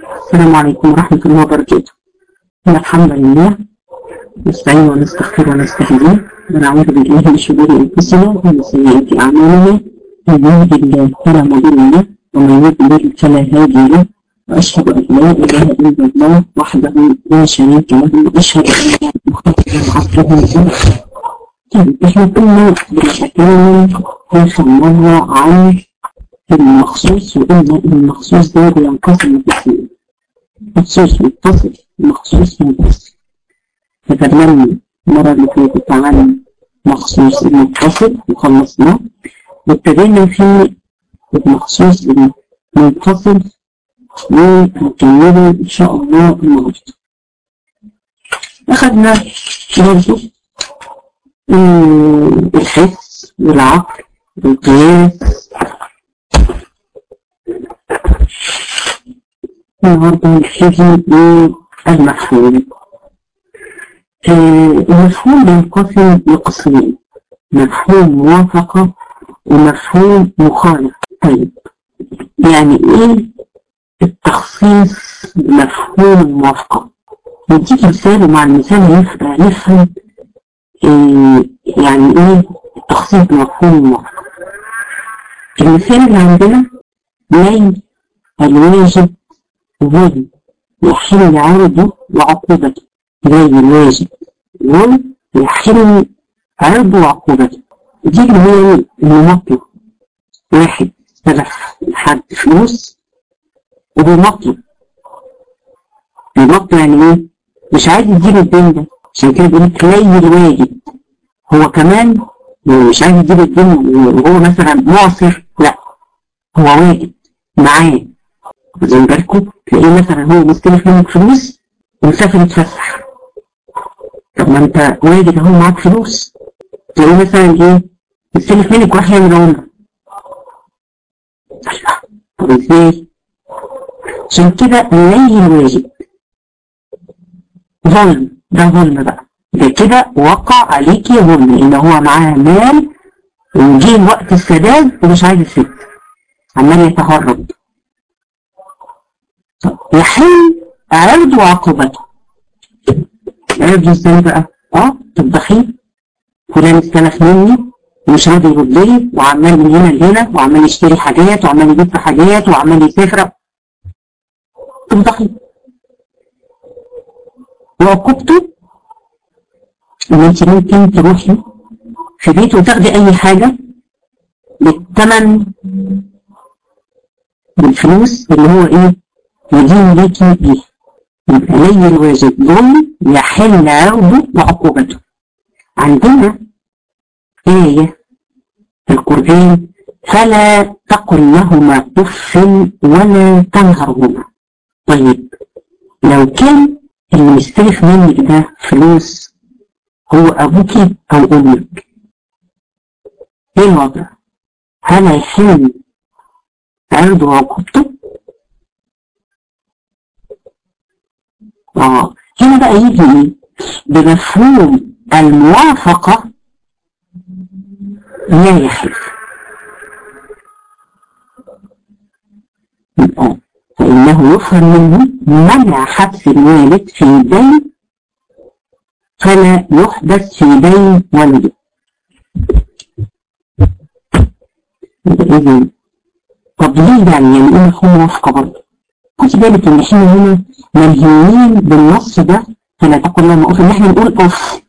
السلام عليكم ورحمة الله وبركاته. إن الحمد لله نستعين ونستغفر ونستهديه ونعوذ بالله من شرور أنفسنا ومن سيئات أعمالنا، من يهد الله فلا مضل له ومن يضلل فلا هادي له، وأشهد أن لا إله إلا الله وحده لا شريك له، وأشهد أن محمدا عبده ورسوله. طيب إحنا كنا بنتكلم آخر مرة عن المخصوص، وقلنا إن المخصوص ده بينقسم لقسمين: مخصوص متصل ومخصوص منفصل. تكلمنا المرة اللي فاتت عن مخصوص المتصل وخلصناه، وابتدينا في المخصوص المنفصل ونكمله إن شاء الله النهارده. أخذنا برضه الحس والعقل والقياس. النهارده هنبتدي بالمفهوم. المفهوم ينقسم لقسمين: مفهوم موافقة ومفهوم مخالف. طيب يعني ايه التخصيص بمفهوم الموافقة؟ نديك مثال ومع المثال نفهم يعني ايه التخصيص بمفهوم الموافقة. المثال اللي عندنا: نيل الواجب ظلم يحل عرضه وعقوبته. نيل الواجب ظلم يحل عرضه وعقوبته. دي اللي هي المماطلة. واحد سلف لحد فلوس وبيماطله. بيماطله يعني ايه؟ مش عايز يديله الدين ده، عشان كده بيقول لك نيل الواجب. هو كمان مش عايز يديله الدين وهو مثلا معصر، لا هو واجب معاه. زي بالكم تلاقيه مثلا هو مستلف منك فلوس ومسافر يتفسح. طب ما انت واجب اهو معاك فلوس، تلاقيه مثلا ايه مستلف منك وراح يعمل عمره. طب ازاي؟ عشان كده نيل الواجب ظلم. ده ظلم بقى، ده كده وقع عليكي ظلم، لان هو معاه مال وجه وقت السداد ومش عايز يسد، عمال يتهرب. يحل عرض وعقوبته. عرض ازاي بقى؟ طب بخيل، فلان استلف مني ومش راضي يرد لي، وعمال من هنا لهنا، وعمال يشتري حاجات، وعمال يجيب حاجات، وعمال يسافر. طب بخيل. وعقوبته ان انت ممكن تروحي في بيته وتاخدي اي حاجه بالثمن، بالفلوس اللي هو ايه يدين ليكي بيه. يبقى نيل الواجب ظلم يحل عرضه وعقوبته. عندنا آية في القرآن: فلا تقل لهما أف ولا تنهرهما. طيب لو كان اللي مستلف منك ده فلوس هو أبوكي أو أمك، إيه الوضع؟ هل هيحل عرضه وعقوبته؟ هنا بقى يجي ايه؟ بمفهوم الموافقة لا يحل. فإنه يفهم منه منع حبس الوالد في دين فلا يحبس في دين ولده. إذن طب ليه يعني ايه مفهوم موافقة برضه؟ خد بالك ان احنا هنا منهيين بالنص ده فلا تقل لهما اف، ان احنا نقول اف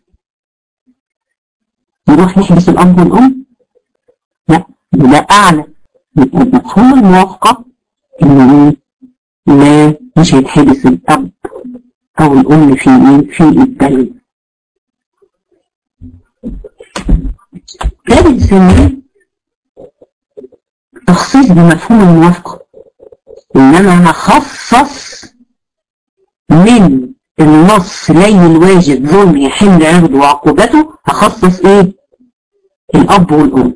نروح نحبس الاب والام، لا ده اعلى. يبقى مفهوم الموافقه انه لا، مش هيتحبس الاب او الام في ايه؟ في الدين. ده بنسميه تخصيص بمفهوم الموافقه، انما هخصص من النص نيل الواجب ظلم يحل عرضه وعقوبته، هخصص ايه؟ الاب والام.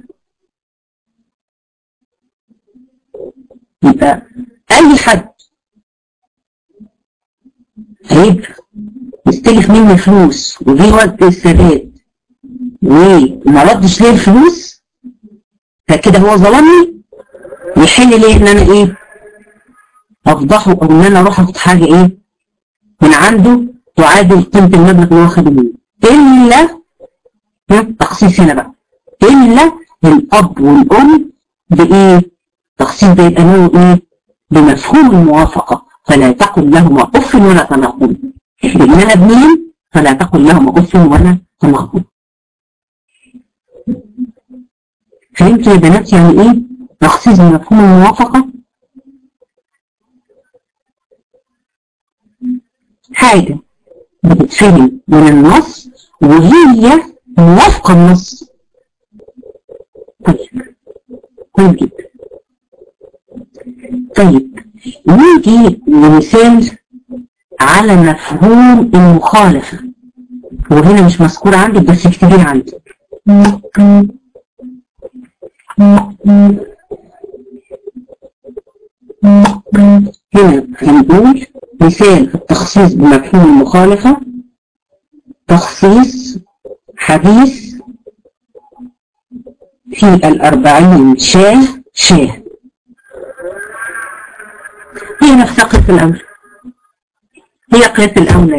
يبقى اي حد هيبقى يستلف مني فلوس وجه وقت السداد وما ردش ليه الفلوس، فكده هو ظلمني، يحل ليه ان انا ايه؟ افضحه او ان انا اروح اخد حاجه ايه من عنده تعادل قيمه المبلغ اللي هو خده مني، الا تخصيص هنا بقى، الا الاب والام بايه؟ تخصيص ده يبقى له ايه؟ بمفهوم الموافقه، فلا تقل لهما اف ولا تناقض، لانها ابنين فلا تقل لهما اف ولا تناقض. فهمتوا يا بنات يعني ايه تخصيص بمفهوم الموافقه؟ حاجه بتتفهم من النص وهي موافقه النص. طيب كويس جدا. طيب نيجي لمثال على مفهوم المخالفة، وهنا مش مذكور عندك بس كتير عندك. هنا هنقول مثال التخصيص بمفهوم المخالفة، تخصيص حديث في 40 شاه. هي نفسها قياس الأولى، هي قياس الأولى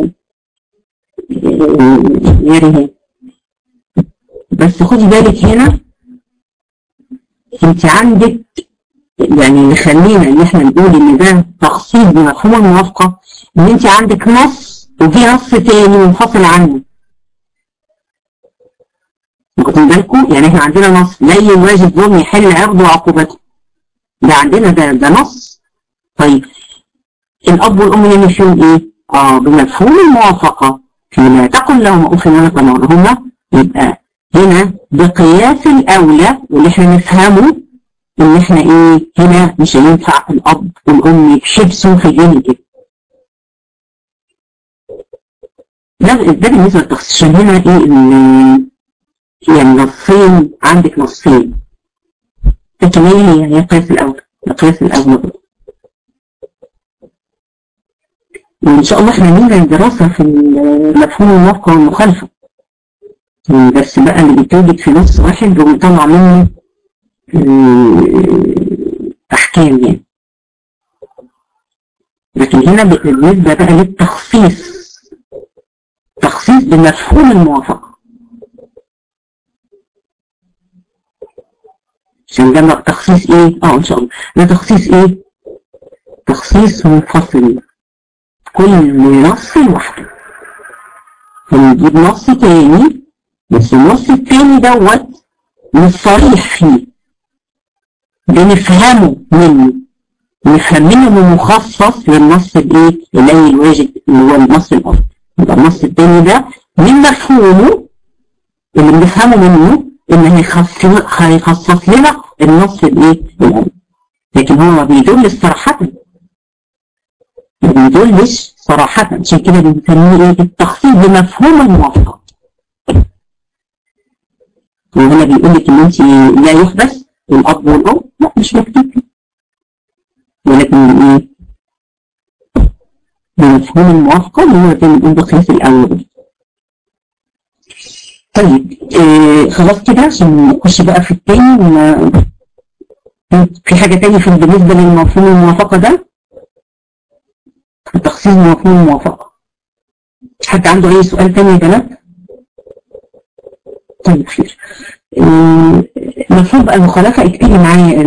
يا ريهان، بس خدي بالك هنا انت عندك يعني اللي خلينا ان احنا نقول ان ده تخصيص بمفهوم الموافقة، ان انت عندك نص وفي نص تاني منفصل عنه. واخدين بالكم؟ يعني احنا عندنا نص لا الواجب ظلم يحل عقده وعقوبته، ده عندنا ده نص. طيب الاب والام هنا فيهم ايه؟ بمفهوم الموافقه، فيما تقل لهم اف ولا تناقض، هما يبقى هنا بقياس الاولى، واللي احنا نفهمه ان احنا ايه هنا مش هينفع الاب والام يحبسوا في جانب كده. ده بالنسبه للتخصيص. هنا ايه يعني نصين، عندك نصين، لكن هي قياس الاولى، قياس الاولى. وإن شاء الله إحنا نيجي دراسة في مفهوم الموافقة والمخالفة، بس بقى اللي بتوجد في نص واحد وبنطلع منه أحكام يعني. لكن هنا بالنسبة بقى للتخصيص، تخصيص بمفهوم الموافقة، عشان ده تخصيص إيه؟ إن شاء الله ده تخصيص إيه؟ تخصيص منفصل، كل نص لوحده، فنجيب نص تاني بس النص التاني دوت مش صريح فيه، بنفهمه منه، نفهم منه مخصص للنص الايه؟ اللي الواجب اللي هو النص الأصلي. يبقى النص التاني ده من مفهومه اللي بنفهمه منه ان هيخصص لنا النص الايه؟ الأول. لكن هو ما بيدلش صراحة، ما بيدلش صراحة، عشان كده بنسميه ايه؟ التخصيص بمفهوم الموافقة. وهنا بيقول لك ان انت لا يحبس الاب والام، لا مش مكتوب، ولكن ايه؟ بمفهوم الموافقة اللي هو زي ما بنقول بقياس الاول. طيب خلاص كده عشان نخش بقى في التاني. في حاجة تانية بالنسبة للمفهوم الموافقة ده؟ تخصيص مفهوم الموافقة. حد عنده أي سؤال تاني يا بنات؟ طيب خير. المفروض بقى المخالفة اكتبي معايا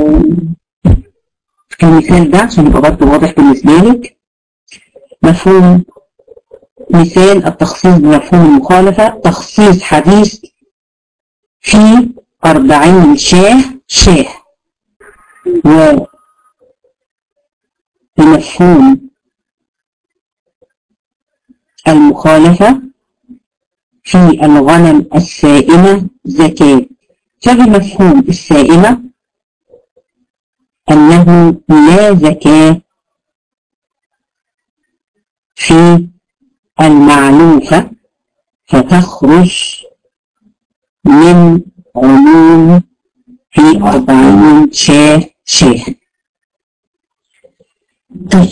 المثال ده عشان يبقى برضه واضح بالنسبة لك. مفهوم مثال التخصيص بمفهوم المخالفة، تخصيص حديث في 40 شاه. ومفهوم المخالفة في الغنم السائمة زكاة. فبمفهوم السائمة أنه لا زكاة في المعلوفة، فتخرج من عموم في 40 شاه. طيب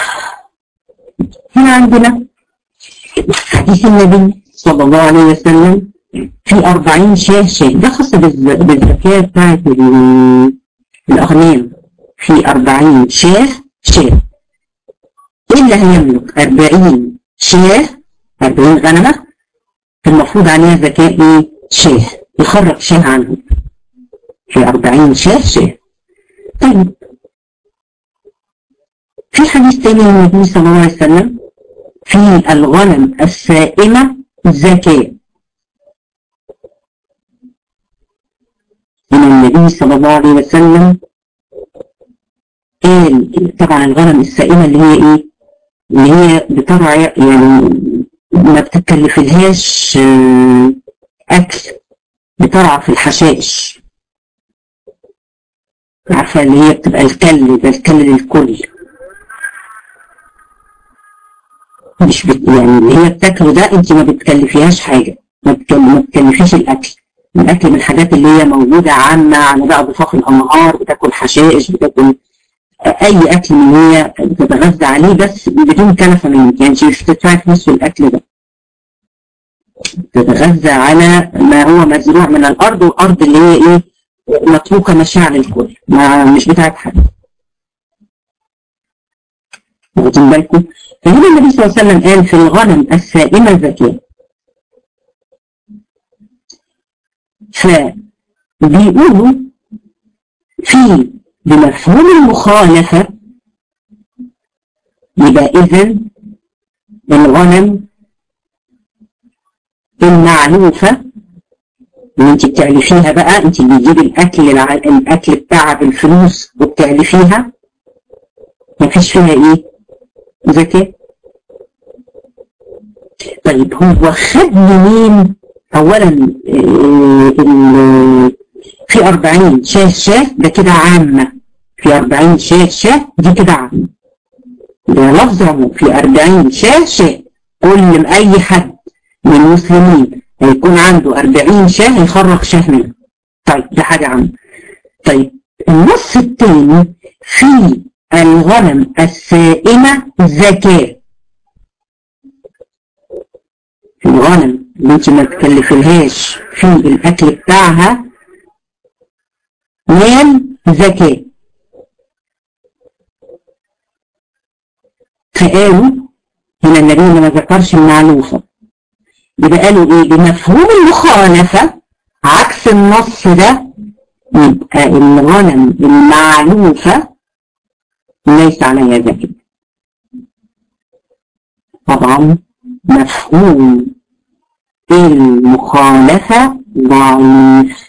هنا عندنا حديث النبي صلى الله عليه وسلم في 40 شاه. ده خاص بالزكاة بتاعت الأغنام، في 40 شاه شاه. إيه اللي هيملك 40 شاه، 40 غنمة، المفروض عليها زكاة إيه؟ شاه، يخرج شاه عنه في 40 شاه. طيب في حديث تاني للنبي صلى الله عليه وسلم في الغنم السائمة زكاة. من النبي صلى الله عليه وسلم قال طبعا الغنم السائمة اللي هي ايه؟ اللي هي بترعى يعني ما بتكلفلهاش اكل، بترعى في الحشائش، عارفة اللي هي بتبقى الكل، ده الكل للكل، مش يعني اللي هي بتاكله ده انت ما بتكلفيهاش حاجة، ما بتكلفيش الاكل من الحاجات اللي هي موجودة عامة على بقى ضفاف الأنهار، بتاكل حشائش، بتاكل أي أكل من هي بتتغذى عليه بس بدون كلفة منك، يعني مش بتدفعي فلوس في الأكل ده، بتتغذى على ما هو مزروع من الأرض، والأرض اللي هي إيه متروكة ماشية على الكل، مش بتاعت حد. واخدين بالكم؟ فهنا النبي صلى الله عليه وسلم قال في الغنم السائمة زكاة. فبيقولوا في بمفهوم المخالفة يبقى إذن الغنم المعلوفة اللي انت بتعلفيها بقى، انت اللي بتجيبي الأكل بتاعها بالفلوس وبتعلفيها، مفيش فيها إيه؟ زكاة. طيب هو خد منين؟ أولا في 40 شاه ده كده عامة، في 40 شاه دي كده عامة، ده لفظه في 40 شاه، كل أي حد من المسلمين هيكون عنده 40 شاه يخرج شاه منه. طيب ده حاجة عامة. طيب النص الثاني في الغنم السائمة زكاة، في الغنم اللي انت ما تكلفلهاش في الأكل بتاعها مال زكاة. فقالوا هنا النبي ما ذكرش المعلوفة، يبقى قالوا ايه؟ بمفهوم المخالفة عكس النص ده، يبقى الغنم المعلوفة ليس عليها زكاة. طبعا مفهوم المخالفة ضعيف،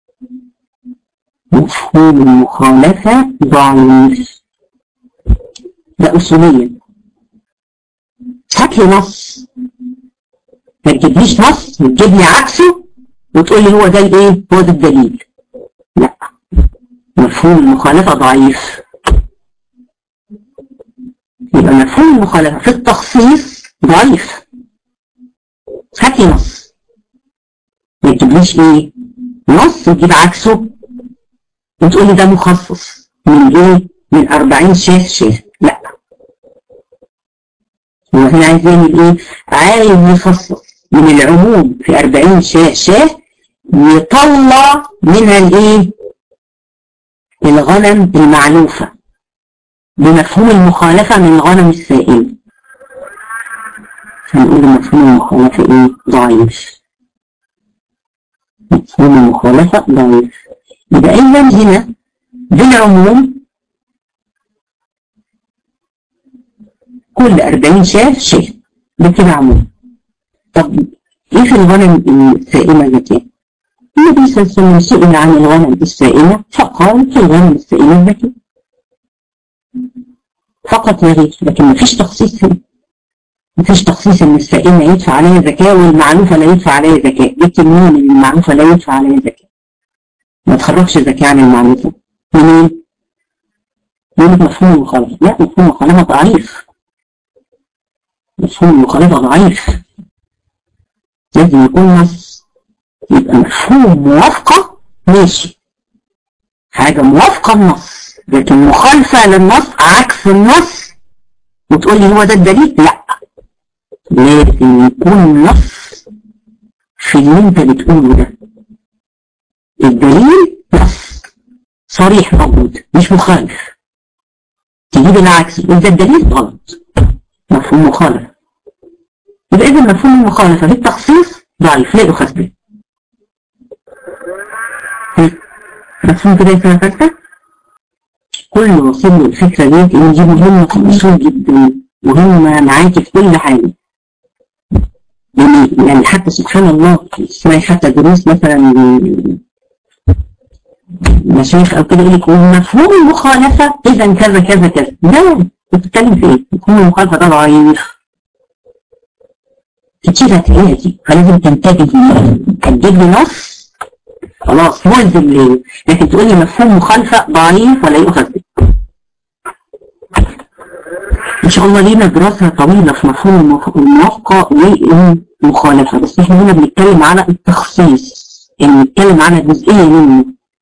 مفهوم المخالفة ضعيف، ده أصوليا. هات لي نص، ما تجيبليش نص وتجيب لي عكسه وتقول لي هو ده الايه؟ هو ده الدليل. لا، مفهوم المخالفة ضعيف، يبقى مفهوم المخالفة في التخصيص ضعيف. هات لي نص، ما تجيبليش ايه؟ نص وتجيب عكسه وتقول لي ده مخصص من ايه؟ من 40 شاه. لا، هو هنا عايز يعمل ايه؟ عايز يخصص من العموم في 40 شاه يطلع منها الايه؟ الغنم المعلوفة بمفهوم المخالفة من الغنم السائمة. فنقول مفهوم المخالفة ايه؟ ضعيف. مفهوم المخالفة ضعيف. يبقى اذا هنا بالعموم كل 40 شاه ده كده عموم. طب ايه في الغنم السائمة زكاة؟ النبي صلى الله عليه وسلم سئل عن الغنم السائمة فقال في الغنم السائمة زكاة فقط لا غير، لكن مفيش تخصيص هنا، مفيش تخصيص ان السائمة يدفع عليها زكاة والمعلوفة لا يدفع عليها زكاة. جبت منين ان المعلوفة لا يدفع عليها زكاة؟ ما تخرجش زكاة عن المعلوفة منين؟ يقول مفهوم المخالفة. لا، مفهوم المخالفة ضعيف، مفهوم المخالفة ضعيف، لازم يكون نص. يبقى مفهوم موافقة ماشي، حاجة موافقة النص، لكن مخالفة للنص عكس النص وتقول لي هو ده الدليل، لا، لازم يكون نص في اللي انت بتقوله ده، الدليل نص صريح موجود مش مخالف. تجيب يجيب العكس وده الدليل غلط، مفهوم مخالفة. يبقى إذا مفهوم المخالفة بالتخصيص ضعيف لا يؤخذ به. مفهوم كده يا سنة ثالثة؟ كل وصل له الفكرة ديت إن دي مهمة في الأصول جدا، مهمة معاكي في كل حاجة. يعني حتى سبحان الله اسمعي حتى دروس مثلا مشايخ أو كده يقول لك مفهوم المخالفة إذا كذا كذا كذا. ده بتتكلم في إيه؟ مفهوم المخالفة ده ضعيف. كتير هتلاقيها دي، فلازم تنتبه تجيب لي نص خلاص ملزم ليه، لكن تقول لي مفهوم مخالفة ضعيف ولا يؤخذ به. إن شاء الله لينا دراسة طويلة في مفهوم الموقع والمخالفة، بس إحنا هنا بنتكلم على التخصيص، يعني بنتكلم على جزئية منه.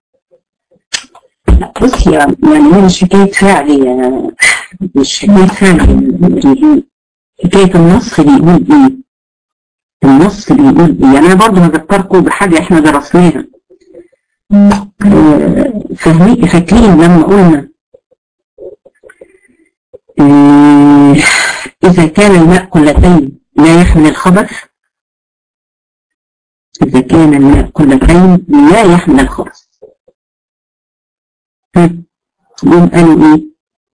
لا بص يعني هي مش حكاية فعل، مش حكاية فعل، حكاية النص بيقول إيه؟ النص بيقول إيه؟ يعني أنا برضه هذكركم بحاجة إحنا درسناها. فاكرين لما قلنا إذا كان الماء قلتين لا يحمل الخبث، إذا كان الماء قلتين لا يحمل الخبث. هم قالوا إيه؟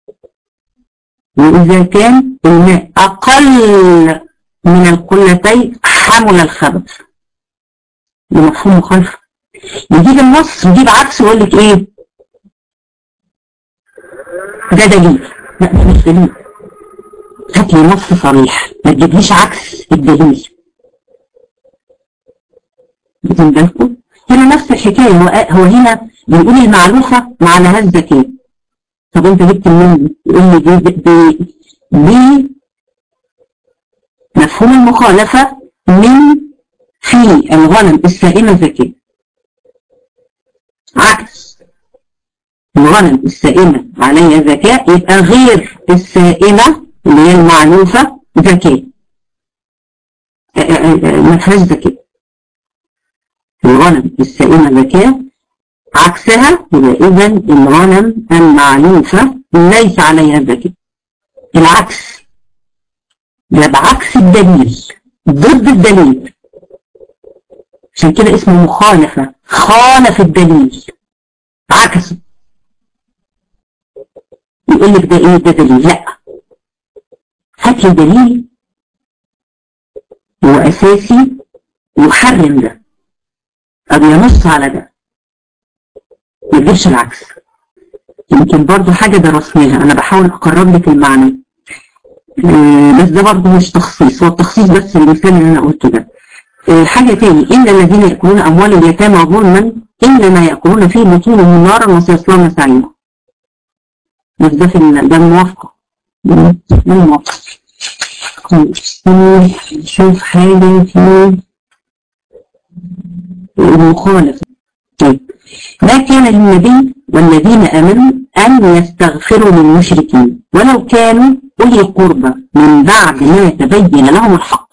وإذا كان الماء أقل من القلتين حمل الخبث. بمفهوم مخالفة. يجيب النص يجيب عكسه ويقول لك إيه؟ ده دليل. لا ده مش دليل. هات لي نص صريح، ما تجيبليش عكس الدليل. واخدين بالكم؟ هنا نفس الحكاية، هو هنا بيقول المعلوفة مع لها الذكاء. طب انت جبت منين؟ يقول لي دي مفهوم المخالفة من في الغنم السائمة ذكاء. عكس الغنم السائمة عليها ذكاء، يبقى غير السائمة اللي هي المعلوفة ذكاء، ما فيهاش ذكاء. الغنم السائمة ذكاء عكسها، يبقى إذا الغنم المعلوفة ليس عليها ذكاء. العكس ده بعكس الدليل، ضد الدليل، عشان كده اسمه مخالفة، خالف الدليل عكسه. يقول لك ده ايه؟ ده دليل. لا، هات لي دليل هو اساسي يحرم ده او ينص على ده، ما تجيبش العكس. يمكن برضو حاجة درسناها، انا بحاول اقرب لك المعنى، بس ده برضو مش تخصيص، هو التخصيص بس المثال اللي انا قلته ده. حاجة تاني، إن الذين يأكلون أموال اليتامى ظلما إنما يأكلون في بطونهم نارا وسيصلون سعيرا. بس ده ده الموافقة. الموافقة. نشوف حاجة في المخالفة. طيب، ما كان للنبي والذين آمنوا أن يستغفروا للمشركين ولو كانوا أولي قربى من بعد ما تبين لهم الحق.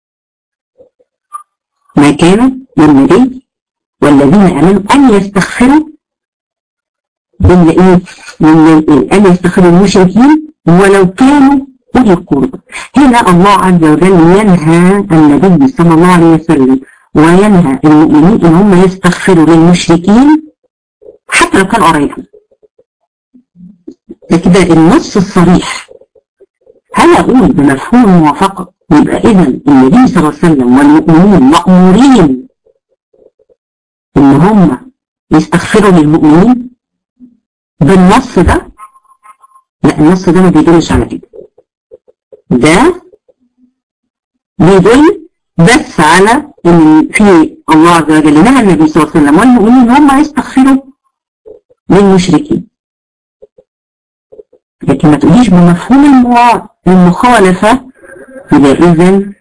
ما كان للنبي والذين آمنوا أن يستغفروا أن يستغفروا المشركين ولو كانوا أولي القربى. هنا الله عز وجل ينهى النبي صلى الله عليه وسلم وينهى المؤمنين إن هم يستغفروا للمشركين حتى لو كانوا قرايبهم. ده كده النص الصريح. هل أقول بمفهوم الموافقة؟ يبقى إذا النبي صلى الله عليه وسلم والمؤمنين مأمورين إن هم يستغفروا للمؤمنين بالنص ده؟ لا، النص ده ما بيدلش على كده. ده بيدل بس على إن في الله عز وجل نهى النبي صلى الله عليه وسلم والمؤمنين هم يستغفروا للمشركين. لكن ما تقوليش بمفهوم المخالفة، يبقى إذن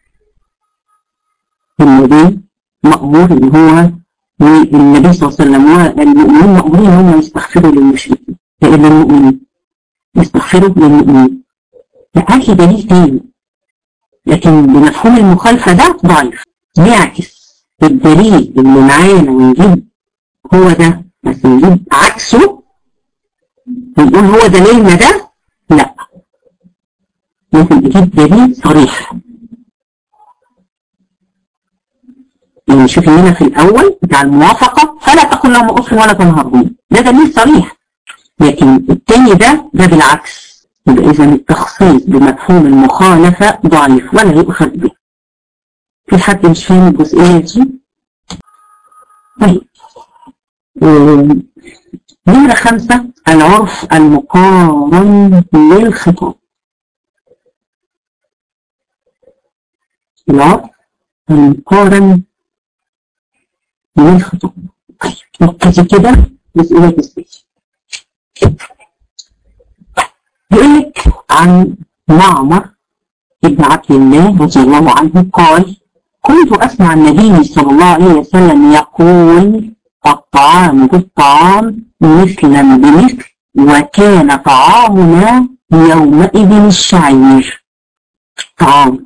النبي مأمور إن هو النبي صلى الله عليه وسلم والمؤمنين مأمورين هم يستغفروا للمشركين، لأن المؤمنين يستغفروا للمؤمنين. لا، هات لي دليل تاني. لكن بمفهوم المخالفة ده ضعيف، يعكس الدليل اللي معانا ونجيب هو ده، بس نجيب عكسه ونقول هو دليلنا ده، لازم اجيب دليل صريح. يعني شوف هنا في الاول بتاع الموافقه، فلا تقل لهم اف ولا تنهرهم، ده دليل صريح. لكن التاني ده بالعكس، يبقى اذا التخصيص بمفهوم المخالفه ضعيف ولا يؤخذ به. في حد مش فاهم الجزئيه دي؟ طيب نمرة 5 العرف المقارن للخطاب. العرف المقارن للخطاب. طيب نبتدي كده جزئية جزئية. يقول لك عن معمر ابن عبد الله رضي الله عنه قال: كنت أسمع النبي صلى الله عليه وسلم يقول: الطعام بالطعام مثلا بمثل، وكان طعامنا يومئذ الشعير. طعام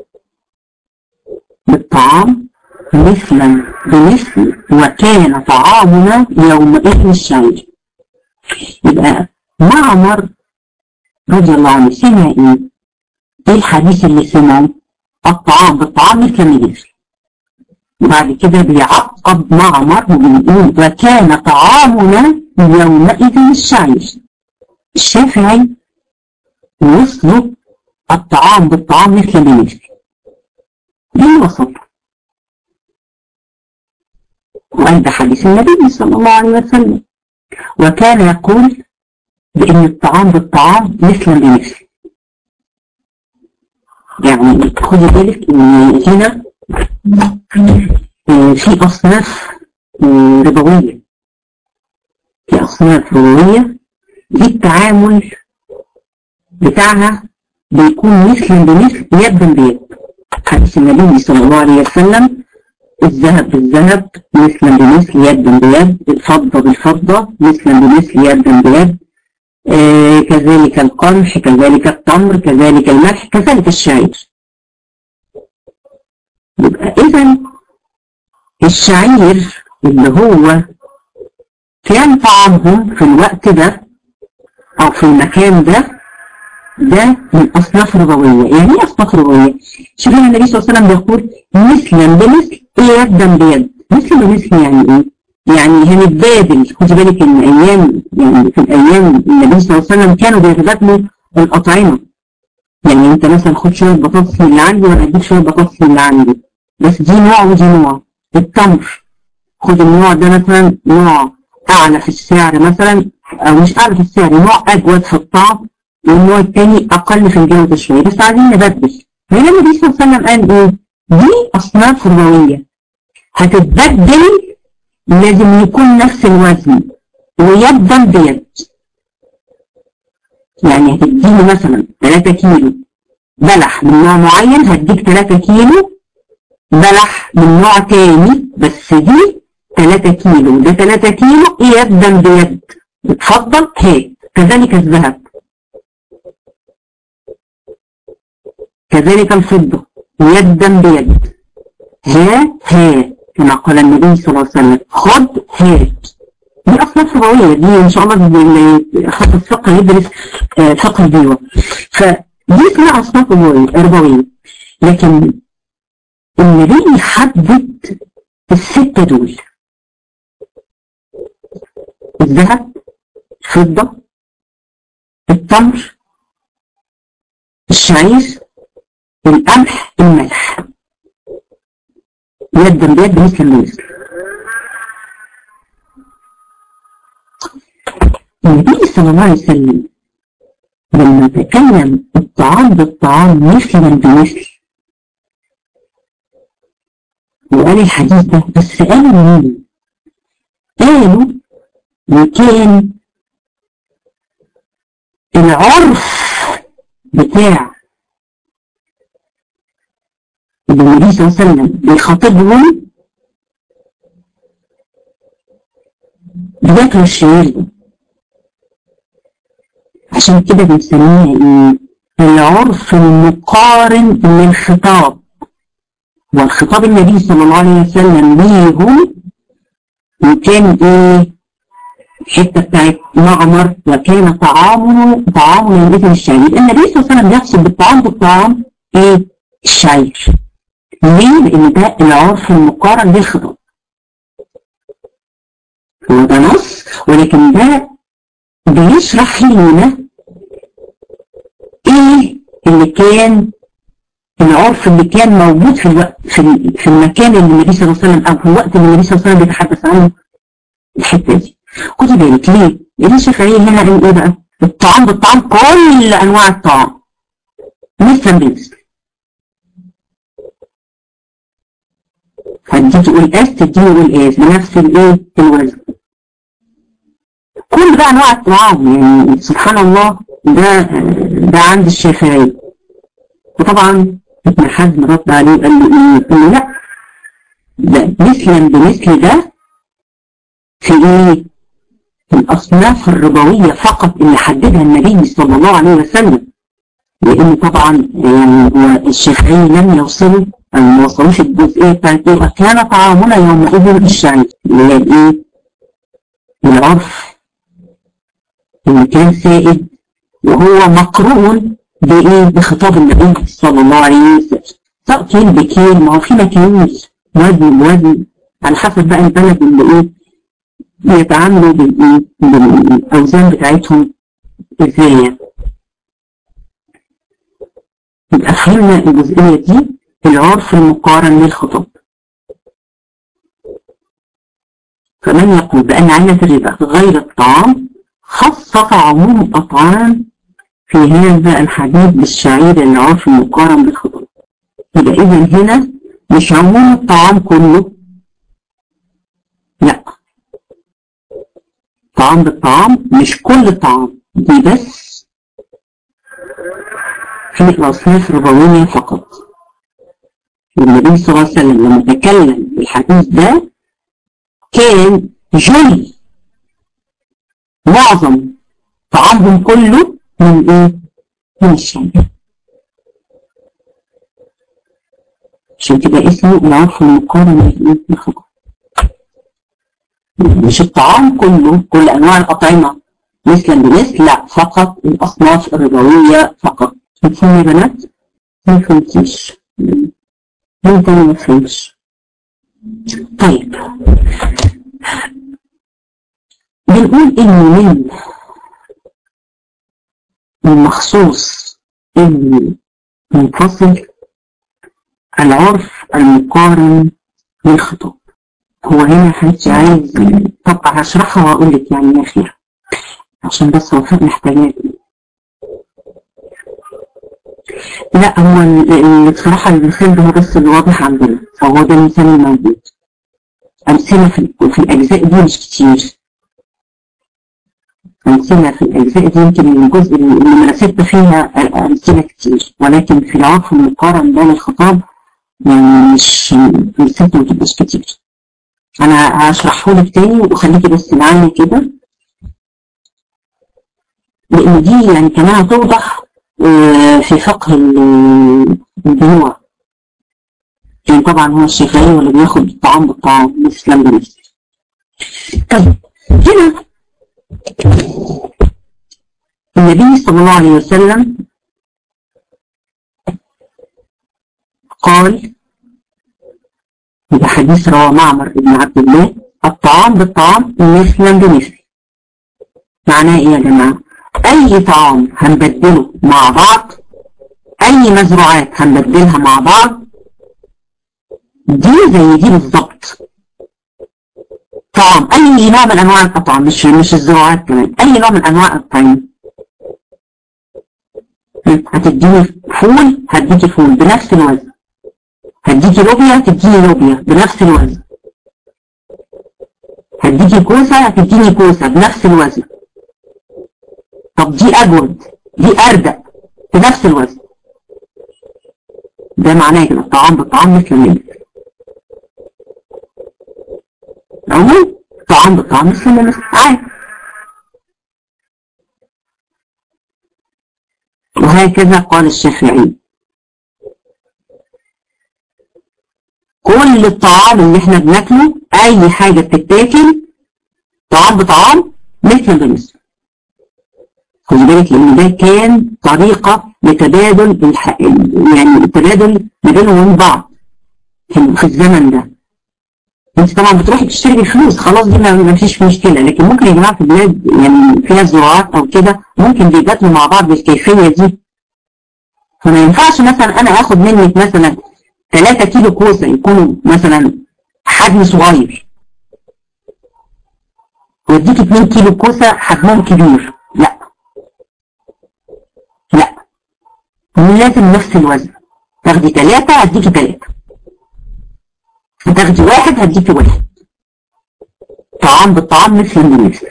بالطعام مثلا بمثل، وكان طعامنا يومئذ الشعير. يبقى معمر رضي الله عنه سمع ايه؟ ايه الحديث اللي سمعه؟ الطعام بالطعام مثلا بمثل. وبعد كده بيعقب معمر وبيقول: وكان طعامنا يومئذ الشعير. الشافعي وصله الطعام بالطعام مثل بمثل. دي وصل. وعند حديث النبي صلى الله عليه وسلم، وكان يقول بأن الطعام بالطعام مثل بمثل. يعني خدي بالك ان هنا في أصناف ربوية. في أصناف ربوية دي التعامل بتاعها بيكون مثلا بمثل، يدا بيد. حديث النبي صلى الله عليه وسلم: الذهب بالذهب مثلا بمثل يدا بيد، الفضة بالفضة مثلا بمثل يدا بيد، كذلك القمح، كذلك التمر، كذلك الملح، كذلك الشعير. يبقى إذا الشعير اللي هو كان طعامهم في الوقت ده أو في المكان ده من أصناف ربوية. يعني إيه أصناف ربوية؟ شوفوا النبي صلى الله عليه وسلم بيقول مثلا بمثل يدا بيد. مثل بمثل يعني إيه؟ يعني هنتبادل. خدي بالك إن أيام، يعني في الأيام النبي صلى الله عليه وسلم كانوا بيتبادلوا الأطعمة. يعني أنت مثلا خد شوية بطاطس من اللي عندي وأنا أديك شوية بطاطس من اللي عندي، بس دي نوع ودي نوع. التمر خد النوع ده مثلا نوع أعلى في السعر مثلا، أو مش أعلى في السعر، نوع أجود في الطعم، والنوع الثاني أقل في الجودة شوية، بس عايزين نبدل. هنا النبي صلى الله عليه وسلم قال إيه؟ دي أصناف ربوية هتتبدل، لازم يكون نفس الوزن ويدا بيد. يعني هتديني مثلا 3 كيلو بلح من نوع معين، هديك 3 كيلو بلح من نوع تاني، بس دي 3 كيلو ده 3 كيلو يدا بيد. اتفضل هات. كذلك الذهب، كذلك الفضة يدا بيد. ها كما قال النبي صلى الله عليه وسلم: خد هات. دي أصناف ربوية. دي إن شاء الله خط الفقه يدرس فقه الديوة. فدي اسمها أصناف ربوية. لكن النبي يحدد الستة دول: الذهب، الفضة، التمر، الشعير، القمح، الملح، يدا بيد مثل بمثل. النبي صلى الله عليه وسلم لما تكلم الطعام بالطعام مثلا بمثل وقال الحديث ده، بس قالوا مين؟ قالوا وكان العرف بتاع النبي صلى الله عليه وسلم بيخاطبهم بياكلوا الشعير ده. عشان كده بنسميها ايه؟ العرف المقارن للخطاب. والخطاب النبي صلى الله عليه وسلم ليهم وكان ايه؟ الحته بتاعت معمر وكان طعامه يومئذ الشعير. النبي صلى الله عليه وسلم يقصد بالطعام ايه؟ الشعير. ليه؟ لان ده العرف المقارن للخطاب. هو ده نص، ولكن ده بيشرح لنا ايه اللي كان العرف اللي كان موجود في الوقت في المكان اللي النبي صلى الله عليه وسلم، او في الوقت اللي النبي صلى الله عليه وسلم بيتحدث عنه الحته دي. خدي بالك ليه؟ لان الشافعيه هنا قال ايه بقى؟ الطعام بالطعام، كل انواع الطعام مثلا بمثل. هديكي قلقاس تديني قلقاس بنفس الايه؟ الوزن. كل بقى انواع الطعام، يعني سبحان الله، ده عند الشافعيه. وطبعا ابن حزم رد عليه وقال له ايه؟ قال له لا، ده مثلا بمثل ده في ايه؟ في الاصناف الربويه فقط اللي حددها النبي صلى الله عليه وسلم. لان طبعا يعني الشافعي لم يوصلوا او ما وصلوش الجزئيه بتاعت ايه؟ كان طعامنا يومئذ الشعير، اللي هي الايه؟ العرف اللي كان سائد وهو مقرون بايه؟ بخطاب النبي صلى الله عليه وسلم. سواء كان بكيل، ما هو في مكاييل، وزن على حسب بقى البلد اللي ايه بيتعاملوا بالايه؟ بالاوزان بتاعتهم ازاي. يبقى فهمنا الجزئيه دي، العرف المقارن للخطاب. فمن يقول بأن علة الربا غير الطعام خصص عموم الأطعام في هذا الحديث بالشعير العرف المقارن بالخطاب. يبقى إذا هنا مش عموم الطعام كله، لا، طعام بالطعام، مش كل الطعام دي، بس في الأصناف الربوية فقط. النبي صلى الله عليه وسلم لما تكلم في الحديث ده كان جل معظم طعامهم كله من ايه؟ من الشعير. عشان تبقى اسمه العرف المقارن بالخطاب. مش الطعام كله، كل انواع الاطعمه مثلا بمثل، لا، فقط الاصناف الربويه فقط. مفهوم يا بنات؟ ما فهمتيش؟ انت ما فهمتش. طيب، بنقول ان من المخصوص المنفصل العرف المقارن للخطاب. هو هنا حاجة عايز، طب هشرحها واقول لك يعني ايه فيها، عشان بس هو فهم محتاجات. لا، هو بصراحة المثال ده هو بس اللي واضح عندنا، فهو ده المثال الموجود. أمثلة في الأجزاء دي مش كتير. أمثلة في الأجزاء دي يمكن الجزء اللي مناسبت فيها أمثلة كتير، ولكن في العرف المقارن ده للخطاب يعني مش أمثلته متبقاش كتير. أنا هشرحه لك تاني وخليكي بس معايا كده، لأن دي يعني كمان هتوضح في فقه البيوع. يعني طبعا هو الشافعي واللي بياخد الطعام بالطعام مثلا بمثل. طيب هنا النبي صلى الله عليه وسلم قال في حديث رواه معمر بن عبد الله: الطعام بالطعام مثلا بمثل. معناه ايه يا جماعه؟ اي طعام هنبدله مع بعض، اي مزروعات هنبدلها مع بعض، دي زي دي بالظبط. طعام اي نوع من انواع الطعام، مش الزراعات كمان، اي نوع من انواع الطعام. هتديني فول هديكي فول بنفس الوزن، هديكي لوبيا تديني لوبيا بنفس الوزن، هديكي كوسه هتديني كوسه بنفس الوزن. طب دي اجود، دي اردأ بنفس الوزن. ده معناه كده الطعام بالطعام مثل المثل. عموما طعام بالطعام مثل المثل عادي. وهكذا قال الشافعي: كل الطعام اللي احنا بناكله، اي حاجه بتتاكل طعام بطعام مثل بمثل. خدي بالك لان ده كان طريقه لتبادل يعني التبادل ما بينهم وبين بعض في الزمن ده. انت طبعا بتروحي تشتري بالفلوس خلاص دي ما فيش مشكله، لكن ممكن يا جماعه في بلاد يعني فيها زراعات او كده ممكن بيبادلوا مع بعض بالكيفيه دي. فما ينفعش مثلا انا اخد منك مثلا 3 كيلو كوسه يكونوا مثلا حجم صغير واديك 2 كيلو كوسه حجمهم كبير، لا لا، لازم نفس الوزن. تاخدي 3 هديكي 3، هتاخدي 1 هديكي 1. طعام بالطعام مثل بمثل،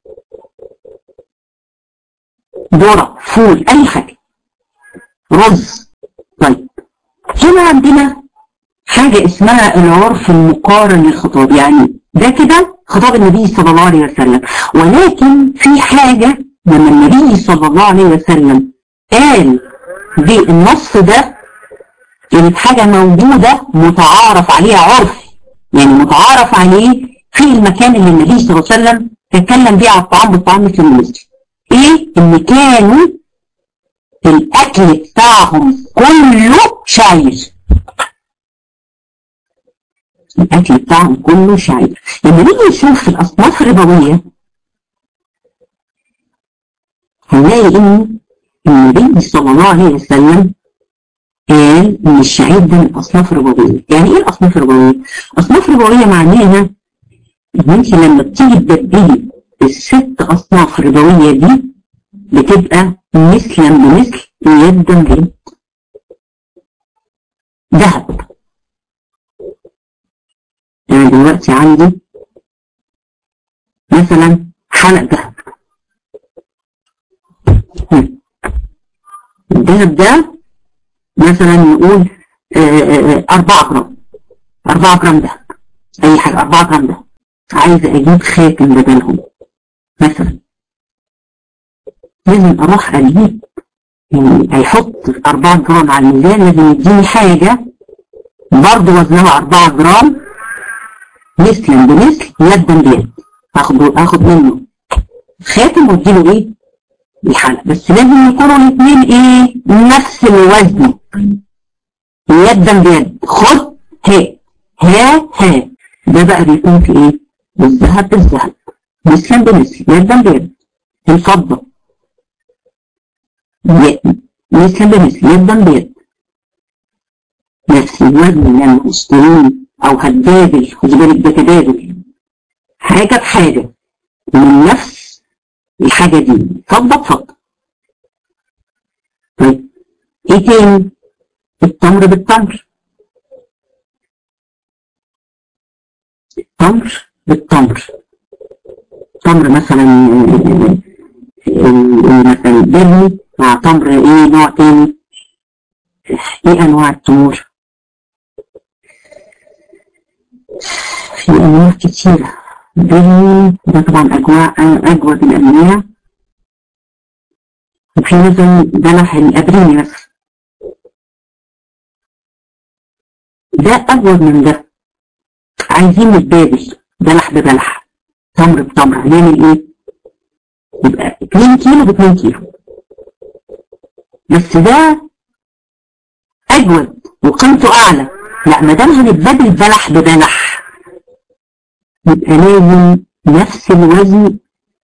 ذرة فول اي حاجه، رز. طيب هنا عندنا حاجه اسمها العرف المقارن للخطاب، يعني ده كده خطاب النبي صلى الله عليه وسلم، ولكن في حاجه لما النبي صلى الله عليه وسلم قال بالنص ده كانت حاجه موجوده متعارف عليها عرف، يعني متعارف عليه في المكان اللي النبي صلى الله عليه وسلم تكلم بيه على الطعام بالطعام مثل المثل. ايه؟ ان كانوا الاكل بتاعهم كله شعير، الاكل بتاعهم كله شعير. لما نيجي نشوف في الاصناف الربويه هنلاقي ان النبي صلى الله عليه وسلم قال ان الشعير ده من الاصناف الربويه. يعني ايه الاصناف الربويه؟ اصناف ربويه معناها ان انت لما بتيجي تبدلي ال6 اصناف الربويه دي بتبقى مثلا بمثل يدا بيد. ذهب، يعني دلوقتي عندي مثلا حلق ذهب، الذهب ده مثلا نقول 4 جرام، 4 جرام ذهب، اي حاجه 4 جرام ذهب، عايزه اجيب خاتم بدلهم مثلا، لازم اروح اجيب، يعني هيحط 4 جرام على الميزان لازم يديني حاجه برضه وزنها 4 جرام مثلا بمثل يدا بيد، اخد منه خاتم واديله ايه؟ الحلقه، بس لازم يكونوا الاثنين ايه؟ نفس الوزن يدا بيد. خد ها ده بقى بيكون في ايه؟ الذهب بالذهب مثلا بمثل يدا بيد. الفضه مثلا بمثل يدا بيد، نفس الوزن اللي انا اشتريه او هتبادل، خدي بالك ده تبادل حاجه بحاجه من نفس الحاجه دي، فضه بفضه. طيب ايه تاني؟ التمر بالتمر، التمر بالتمر، تمر مثلا مثلا برني مع تمر ايه نوع تاني. ايه انواع التمور؟ في انواع كتيرة. برني ده طبعا اجود الانواع، وفي مثلا بلح الابريني مثلا ده اجود من ده. عايزين نتبادل بلح ببلح، تمر بتمر، هنعمل ايه؟ يبقى 2 كيلو ب2 كيلو، بس ده اجود وقيمته اعلى. لا، ما دام هنتبادل بلح ببلح يبقى لازم نفس الوزن،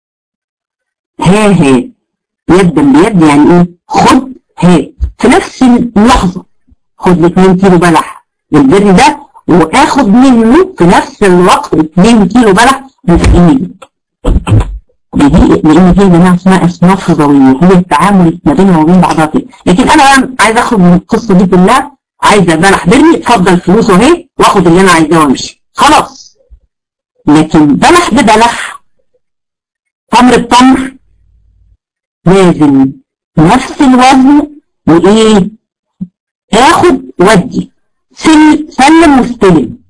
ها يدا بيد. يعني ايه؟ خد في نفس اللحظه خد 2 كيلو بلح البر ده واخد منه في نفس الوقت 2 كيلو بلح من دي، لان دي يا جماعه اسمها اصناف ربويه، هي التعامل ما بينها وبين بعضها كده. لكن انا عايز اخد من القصه دي كلها، عايزه بلح برني، اتفضل فلوسه اهي واخد اللي انا عايزاه وامشي خلاص. لكن بلح ببلح، تمر بتمر، لازم نفس الوزن وايه؟ اخد ودي، سلم واستلم،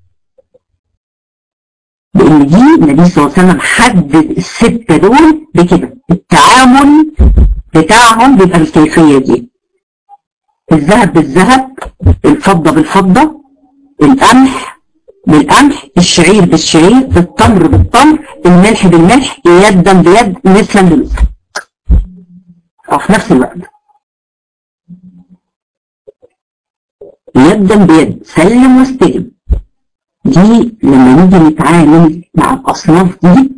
لان دي النبي صلى الله عليه وسلم حدد ال6 دول بكده. التعامل بتاعهم بيبقى بالكيفيه دي، الذهب بالذهب، الفضه بالفضه، القمح بالقمح، الشعير بالشعير، التمر بالتمر، الملح بالملح، يدا بيد، مثلا بمثل. أو في نفس الوقت. يدا بيد، سلم واستلم. دي لما نيجي نتعامل مع الأصناف دي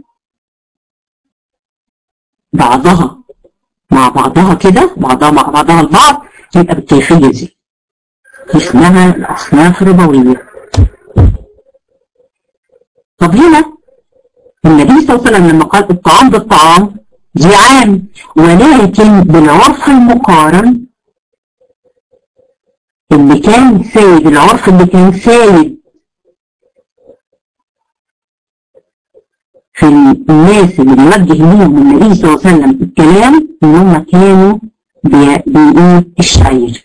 بعضها مع بعضها كده، بعضها مع بعضها البعض، يبقى بالكيفية دي اسمها الأصناف الربوية. طب هنا النبي صلى الله عليه وسلم لما قال الطعام بالطعام دي عام، ولكن بالعرف المقارن اللي كان سائد، العرف اللي كان سائد في الناس اللي بيوجه لهم النبي صلى الله عليه وسلم الكلام ان هم كانوا بيقولوا الشعير.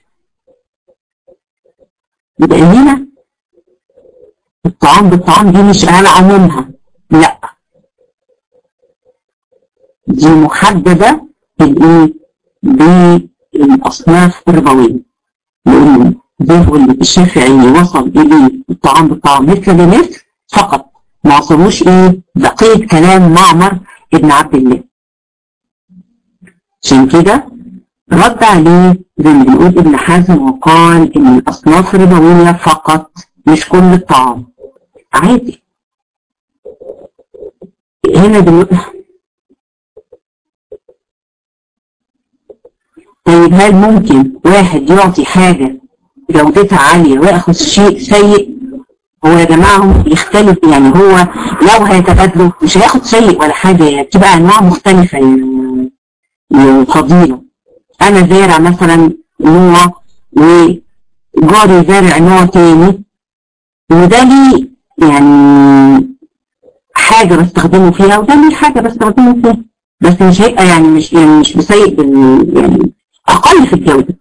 يبقى هنا الطعام بالطعام دي مش على عمومها، لا، دي محددة بالاصناف الربوية، لان زي اللي الشافعي وصل اليه الطعام بالطعام مثل بمثل فقط، ما وصلوش بقية كلام معمر ابن عبد الله. عشان كده رد عليه زي ما بنقول ابن حزم وقال ان الاصناف الربوية فقط مش كل الطعام عادي. هنا دلوقتي طيب هل ممكن واحد يعطي حاجة جودتها عالية ويأخذ شيء سيء؟ هو يا جماعة هم يختلف، يعني هو لو هيتبادلوا مش هياخد سيء ولا حاجة، يعني بتبقى أنواع مختلفة يا فضيلة. أنا زارع مثلا نوع وجاري زارع نوع تاني، وده لي يعني حاجة بستخدمه فيها وده لي حاجة بستخدمه فيها، بس مش هيبقى يعني مش بسيء يعني أقل في الجودة.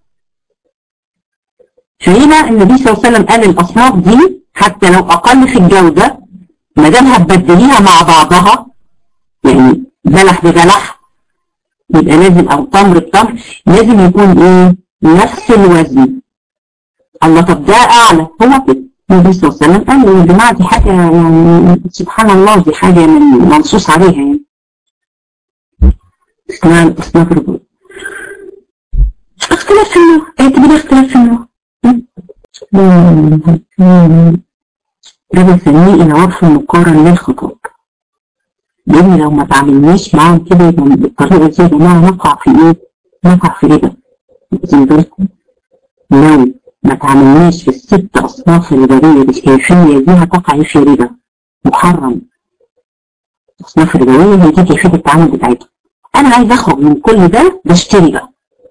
فهنا النبي صلى الله عليه وسلم قال الأصناف دي حتى لو أقل في الجودة ما دام هتبدليها مع بعضها، يعني بلح ببلح يبقى لازم، أو تمر بتمر لازم يكون نفس الوزن. الله، طب ده أعلى، هو كده النبي صلى الله عليه وسلم قال يا جماعة دي حاجة يعني سبحان الله، دي حاجة منصوص عليها يعني اسمها الأصناف الربوية. اختلاف في النوع، اعتبر اختلاف في النوع. ده بنسميه العرف المقارن للخطاب، لأن لو ما تعاملناش معاهم كده يبقى بالطريقة دي يا جماعة نقع في نقع في ربا. خدوا بالكم، لو ما تعاملناش في الست أصناف الربوية بالكيفية دي هتقعي في ربا محرم. الأصناف الربوية هي دي كيفية التعامل بتاعتها. أنا عايز أخرج من كل ده، بشتري بقى،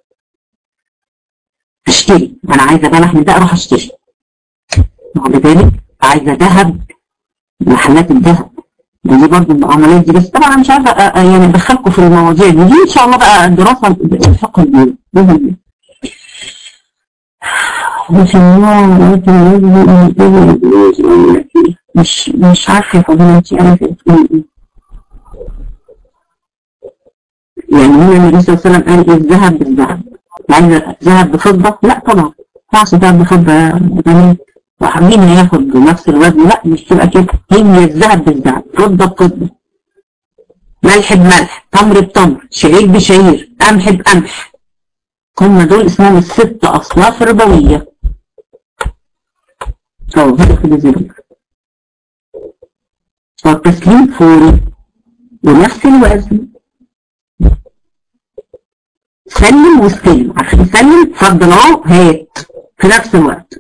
اشتري، انا عايزه بلح من ده اروح اشتري. وبذلك عايزه ذهب، محلات الذهب دي برضه المعاملات دي، بس طبعا انا مش عارفه يعني ادخلكم في المواضيع دي ان شاء الله بقى دراسه الفقه باذن الله. مش عارفه يا فضيلتي انا في ايه. يعني هو النبي صلى الله عليه وسلم قال الذهب بالذهب، عايزه ذهب بفضه؟ لا طبعا ما ينفعش ذهب بفضه يعني، مين هياخد نفس الوزن؟ لا مش تبقى كده، هي الذهب بالذهب، فضه بفضه، ملح بملح، تمر بتمر، شعير بشعير، قمح بقمح. هم دول اسمهم الست اصناف ربويه. هذا كده زي والتسليم فوري ونفس الوزن، سلم واستلم، عشان سلم اتفضل اهو هات في نفس الوقت.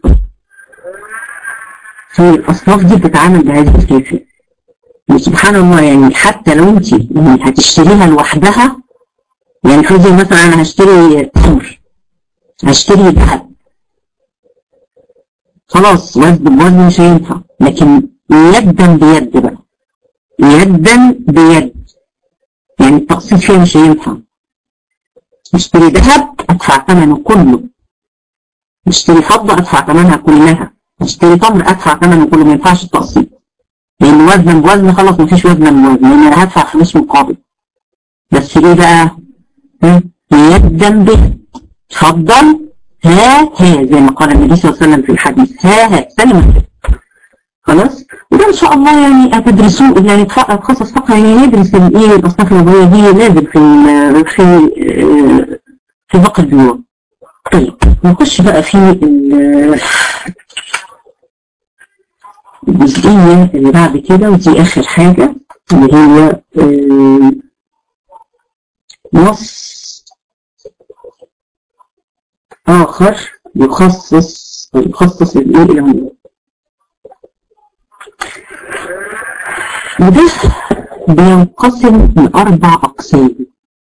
فالاصناف دي بتتعامل بهذه الكيفيه. وسبحان الله يعني حتى لو انت يعني هتشتريها لوحدها، يعني فرضي مثلا انا هشتري تمر، هشتري ذهب، خلاص وزن بوزن مش هينفع، لكن يدا بيد بقى، يدا بيد يعني التقسيط فيها مش هينفع. اشتري ذهب ادفع ثمنه كله، اشتري فضة ادفع ثمنها كلها، اشتري تمر ادفع ثمنه كله، ما ينفعش التقسيط، لان وزنا بوزن خلاص مفيش وزنا بوزن، لان انا هدفع فلوس مقابل. بس ايه بقى؟ يدا بيد، اتفضل ها زي ما قال النبي صلى الله عليه وسلم في الحديث، ها سلم خلاص. وده ان شاء الله يعني هتدرسوه، يعني تخصص فقه يعني ندرس الايه الاصناف الربويه دي لازم في في باقي البيوع. طيب نخش بقى في الجزئية اللي بعد كده، ودي آخر حاجة، اللي هي نص آخر يخصص الإيه العموم. وده بينقسم لأربع أقسام.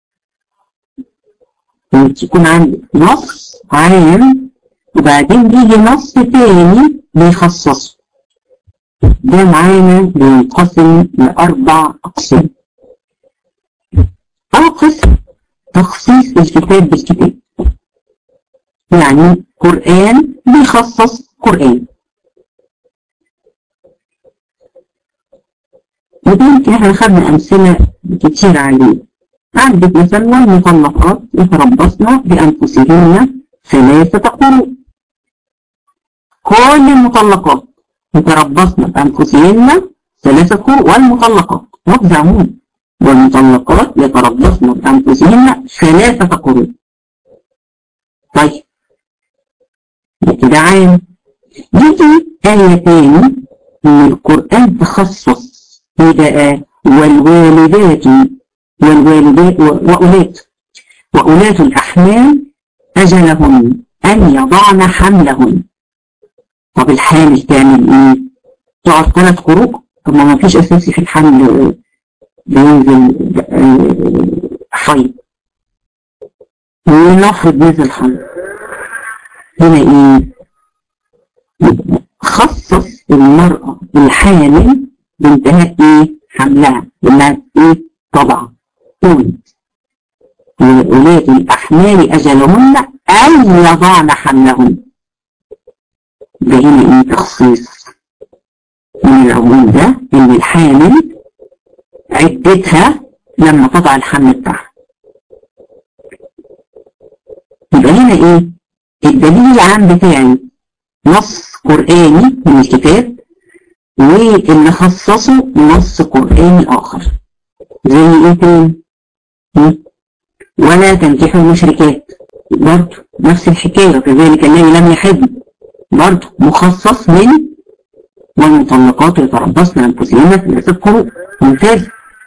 يكون عندك نص عام وبعدين بيجي نص تاني بيخصصه. ده معانا بينقسم لأربع أقسام. أول قسم تخصيص الكتاب بالكتاب، يعني قرآن بيخصص قرآن. وده احنا خدنا أمثلة كتير عليه. عندك مثلا والمطلقات يتربصن بأنفسهن 3 قروء. كل المطلقات يتربصن بأنفسهن 3 قروء، والمطلقات لفظ عموم، والمطلقات يتربصن بأنفسهن 3 قروء. طيب كده عام. يجي آية تاني من القرآن تخصص ايه بقى؟ والوالدات وأولاة الأحمال أجلهن أن يضعن حملهن. طب الحامل تعمل ايه؟ تقعد 3 قروء؟ طب ما فيش أساسي في الحمل بينزل حيض، ونفرض نزل حيض، هنا ايه؟ خصص المرأة الحامل بانتهاء ايه؟ حملها، لانها ايه؟ طبعا تولد. وأولاد الأحمال أجلهن أن يضعن حملهن. ده هنا ايه؟ تخصيص من العموم ده، ان الحامل عدتها لما تضع الحمل بتاعها. يبقى هنا ايه؟ الدليل العام بتاعي نص قرآني من الكتاب، واللي خصصه نص قرآني آخر. زي ايه تاني؟ ولا تنكحوا المشركات، برضه نفس الحكاية. كذلك الذي لم يحب، برضه مخصص من والمطلقات يتربصن أنفسهن 3 قروء. ممتاز،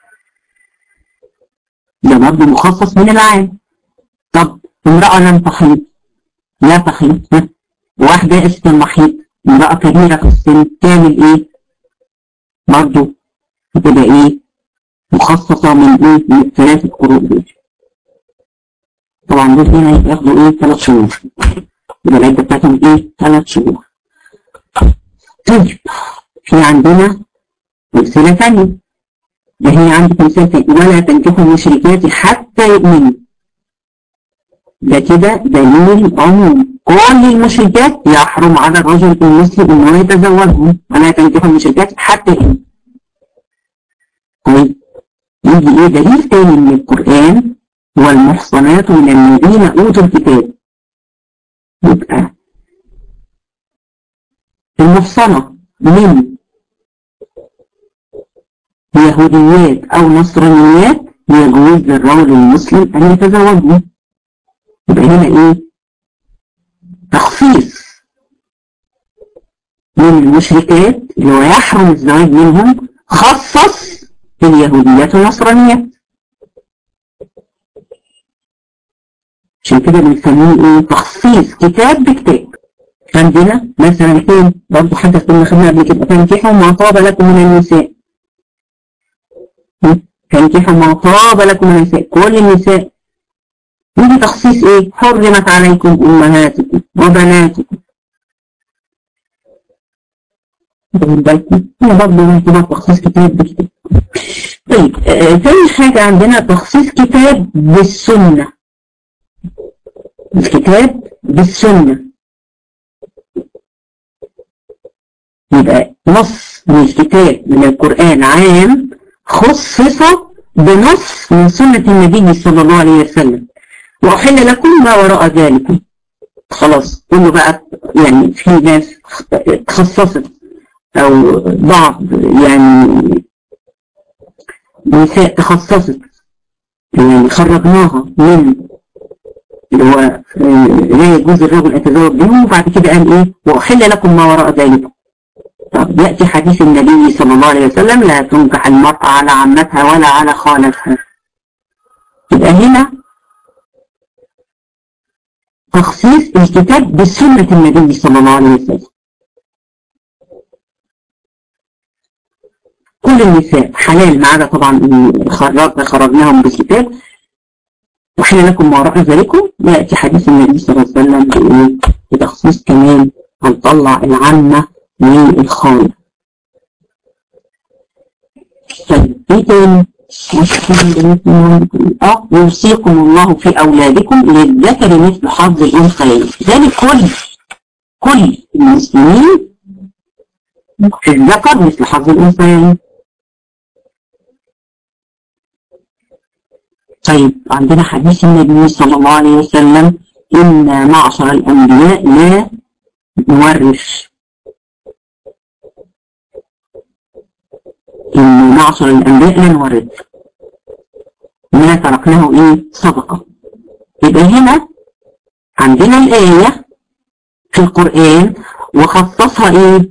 ده برضه مخصص من العام. طب امرأة لم تحيض، لا تحيض، واحدة يئست من المحيض، امرأة كبيرة في السن، تعمل ايه؟ برضه بتبقى ايه؟ مخصصة من ايه؟ من 3 قروء دول. طبعا دول هنا ياخدوا ايه؟ 3 شهور. يبقى العدة بتاعتهم ايه؟ 3 شهور. طيب في عندنا أمثلة ثانية. ده هي عندك مثال ثاني، ولا تنكحوا المشركات حتى يؤمنوا. ده كده دليل عموم، كل المشركات يحرم على الرجل المسلم انه يتزوجهم، ولا تنكحوا المشركات حتى يؤمنوا. طيب يجي ايه؟ دليل تاني من القرآن، والمحصنات من الذين اوتوا الكتاب. يبقى المحصنة من يهوديات او نصرانيات يجوز للرجل المسلم ان يتزوجهم. يبقى هنا ايه؟ تخصيص من المشركات اللي هو يحرم الزواج منهم، خصص اليهوديات والنصرانيات. عشان كده بنسميه ايه؟ تخصيص كتاب بكتاب. عندنا مثلا فين برضه حاجه كنا خدناها قبل كده، تنكحوا ما طاب لكم من النساء. تنكحوا ما طاب لكم من النساء، كل النساء. ودي تخصيص ايه؟ حرمت عليكم امهاتكم وبناتكم. واخدين بالكم؟ هنا برضه تخصيص كتاب بكتاب. طيب تاني حاجه عندنا تخصيص كتاب بالسنه. الكتاب بالسنه، يبقى نص من الكتاب من القرآن عام خصص بنص من سنة النبي صلى الله عليه وسلم، وأحل لكم ما وراء ذلك. خلاص كله بقى، يعني في ناس تخصصت أو بعض يعني نساء تخصصت، يعني خرجناها من اللي هو لا يجوز الرجل أن يتزوج بهم، وبعد كده قال إيه وأحل لكم ما وراء ذلك. طب يأتي حديث النبي صلى الله عليه وسلم لا تنكح المرأة على عمتها ولا على خالتها. يبقى هنا تخصيص الكتاب بسنة النبي صلى الله عليه وسلم. كل النساء حلال ما عدا طبعا خرجناهم بالكتاب. وحين لكم ما وراء ذلكم يأتي حديث النبي صلى الله عليه وسلم بتخصيص كمان هنطلع العمة والخالة. طيب ايه تاني؟ يوصيكم الله في أولادكم للذكر مثل حظ الأنثيين. ذلك كل المسلمين في الذكر مثل حظ الأنثيين. طيب عندنا حديث النبي صلى الله عليه وسلم إن معشر الأنبياء لا نورث. إن معشر الأنبياء لا نورث، ما تركناه إيه صدقة. يبقى هنا عندنا الآية في القرآن وخصصها إيه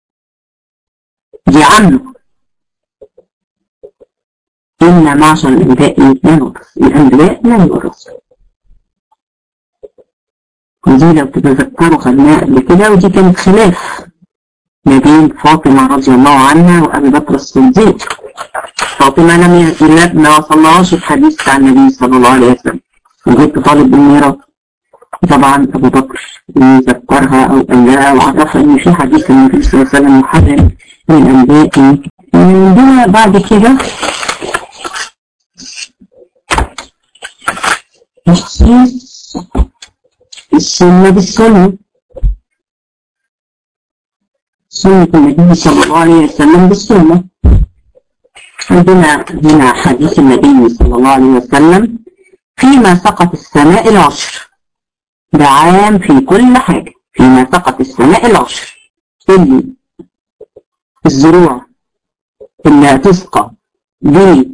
بعمه. إن معشر الأنبياء لا نورث، الأنبياء لا يورث. ودي لو تتذكروا خدناها قبل كده، ودي كانت خلاف ما بين فاطمة رضي الله عنها وأبي بكر الصديق. فاطمة ما وصلناهاش الحديث بتاع النبي صلى الله عليه وسلم وجدت طالب بالميراث. طبعا أبو بكر ذكرها أو قال لها وعرفها إن في حديث النبي صلى الله عليه وسلم محرم من الأنبياء. عندنا بعد كده تخصيص السنة بالسنة. سنة النبي صلى الله عليه وسلم بالسنة. عندنا هنا حديث النبي صلى الله عليه وسلم فيما سقط السماء العشر. ده عام في كل حاجة. فيما سقط السماء العشر، اللي الزروع اللي هتسقى بمية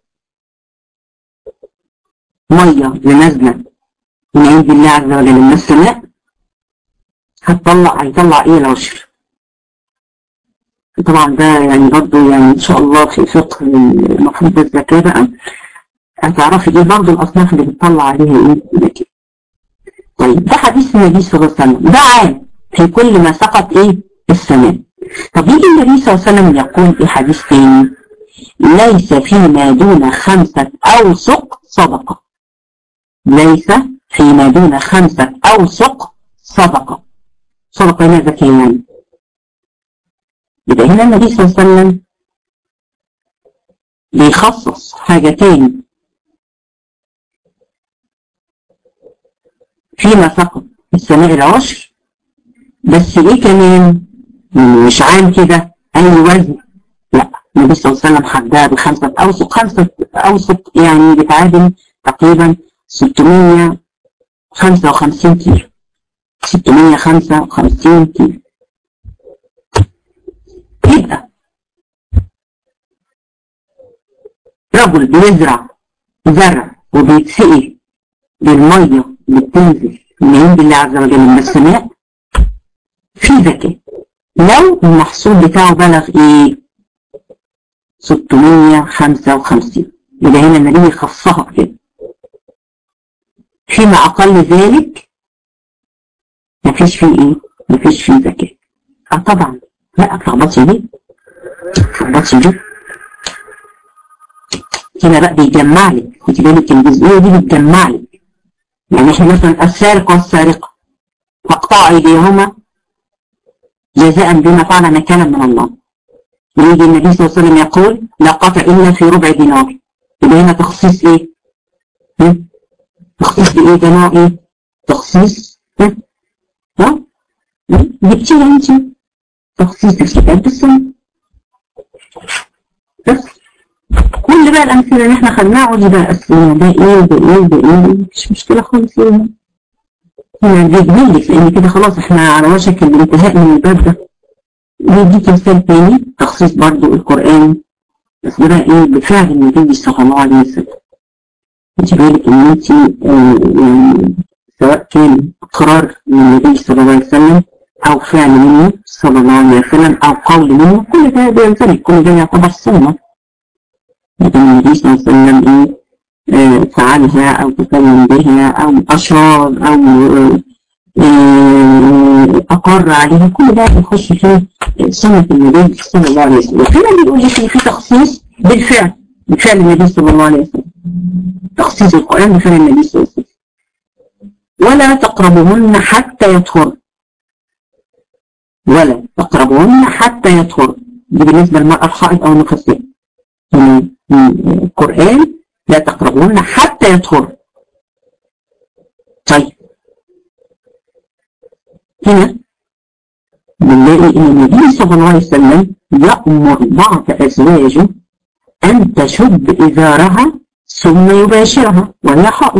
اللي نازلة من عند الله عز وجل من السماء هيطلع ايه العشر. طبعا ده يعني برضه يعني ان شاء الله في فقه المفروض الزكاة بقى هتعرفي ايه برضه الاصناف اللي بتطلع عليها ايه الزكاة. طيب ده حديث النبي صلى الله عليه وسلم، ده عام في كل ما سقط ايه السماء. طب يجي النبي صلى الله عليه وسلم يقول في حديث تاني ليس فيما دون 5 أوسق صدقة. ليس فيما دون 5 أوسق صدقة. صدقة هنا زكاة يعني. يبقى هنا النبي صلى الله عليه وسلم بيخصص حاجة تاني فيما سقط السماء العشر، بس ايه كمان مش عام كده اي وزن، لا النبي صلى الله عليه وسلم حدها ب5 أوسق. 5 أوسق يعني بتعادل تقريبا 655 كيلو. 655 كيلو. يبقى رجل بيزرع زرع وبيتسقي بالميه اللي بتنزل من عند الله عز وجل من السماء في زكاة لو المحصول بتاعه بلغ ايه 655. يبقى هنا النبي خصها كده. فيما اقل ذلك مفيش فيه ايه مفيش فيه زكاة. طبعا لا تلخبطش دي هنا بقى بيجمع لك. خدي بالك الجزئيه دي بتجمع لك. يعني احنا مثلا السارق والسارقه فاقطعوا ايديهما جزاء بما فعل نكالا من الله. يجي النبي صلى الله عليه وسلم يقول لا قطع الا في ربع دينار. يبقى هنا تخصيص ايه؟ تخصيص بايه ده نوع ايه؟ تخصيص جبتيها انت تخصيص الكتاب بالسنة. بس كل بقى الأمثلة اللي احنا خدناها دي بقى أسئلة ده ايه وده ايه وده ايه مش مشكلة خالص. ايه هنا بيجملك لأن كده خلاص احنا على وشك الانتهاء من الباب ده. بيديك مثال تاني تخصيص برضو القرآن بس ده ايه بفعل النبي صلى الله عليه وسلم. خدي بالك ان انت يعني سواء كان اقرار من النبي صلى الله عليه وسلم او فعل منه صلى الله عليه وسلم او قول منه، كل ده بينزل، كل ده يعتبر سنه. لكن النبي صلى الله عليه وسلم فعلها او تكلم بها او اشار او اقر عليها، كل ده يخش في سنه النبي صلى الله عليه وسلم. هنا بيقول لك في تخصيص بالفعل، بفعل النبي صلى الله عليه وسلم، تخصيص القرآن بفعل النبي صلى الله عليه وسلم. ولا تقربهن حتى يطهر، ولا تقربهن حتى يطهر، دي بالنسبة للمرأة الحائض أو النفساء. القرآن لا تقربهن حتى يطهر. طيب هنا بنلاقي ان النبي صلى الله عليه وسلم يأمر بعض أزواجه أن تشد إزارها ثم يباشرها وهي حائض.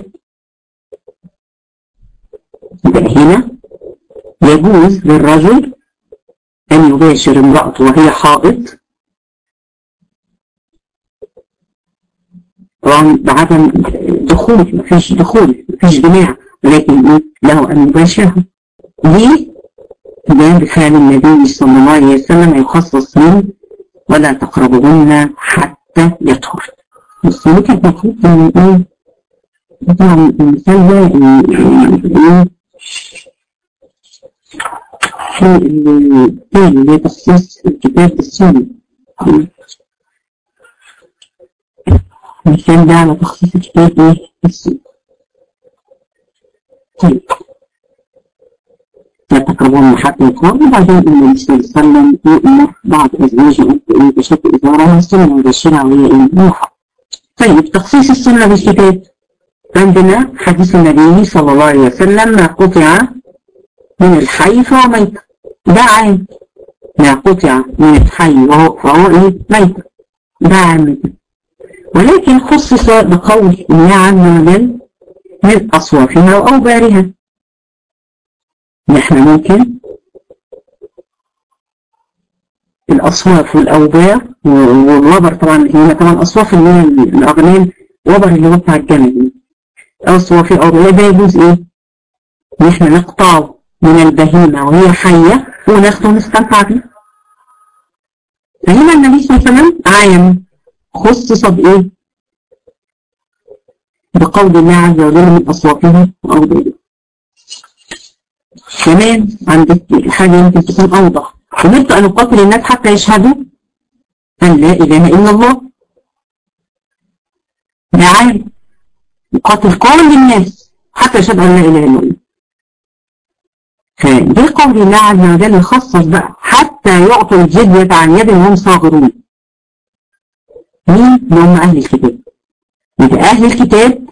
هنا يجوز للرجل أن يباشر امرأته وهي حائض طبعا بعدم دخول، مفيش دخول، مفيش جماع، ولكن له أن يباشرها. ليه؟ ده بفعل النبي صلى الله عليه وسلم يخصص من ولا تقربهن حتى يطهر. بس ممكن المفروض ان ايه طبعا المثال ده في الثاني اللي هي تخصيص الكتاب بالسنة. المثال ده على تخصيص الكتاب ايه بالسنة. طيب لا تقربون حتى يطهر. وبعدين النبي صلى الله عليه وسلم يؤمر بعض أزواجه أن تشد إزارها ثم يبشرها وهي الموحى. طيب تخصيص السنة بالكتاب، عندنا حديث النبي صلى الله عليه وسلم ما قطع من الحي فهو ميت، ده عام. ما قطع من الحي فهو ايه ميت، ده عام. ولكن خصص بقول الله عز وجل من أصوافها وأوبارها. نحن ممكن الأصواف والأوبار والوبر، طبعا هنا طبعا أصواف اللي هي الأغنام، وبر اللي هو بتاع الجمل. أصواف الأوبار ده يجوز إيه؟ نحن نقطعه من البهيمة وهي حية وناخده ونستمتع بيه. فهنا النبي صلى الله عليه وسلم عام خصص بإيه؟ بقول الله عز وجل من أصوافها وأوبارها. كمان عندك حاجة يمكن تكون أوضح، أمرت أن أقاتل الناس حتى يشهدوا أن لا إله إلا الله. ده عام، يقاتل كل الناس حتى يشهدوا أن لا إله إلا الله. فده قول الله عز وجل يخصص بقى حتى يعطوا الجزية عن يد وهم صاغرون. مين؟ اللي هم أهل الكتاب. يبقى أهل الكتاب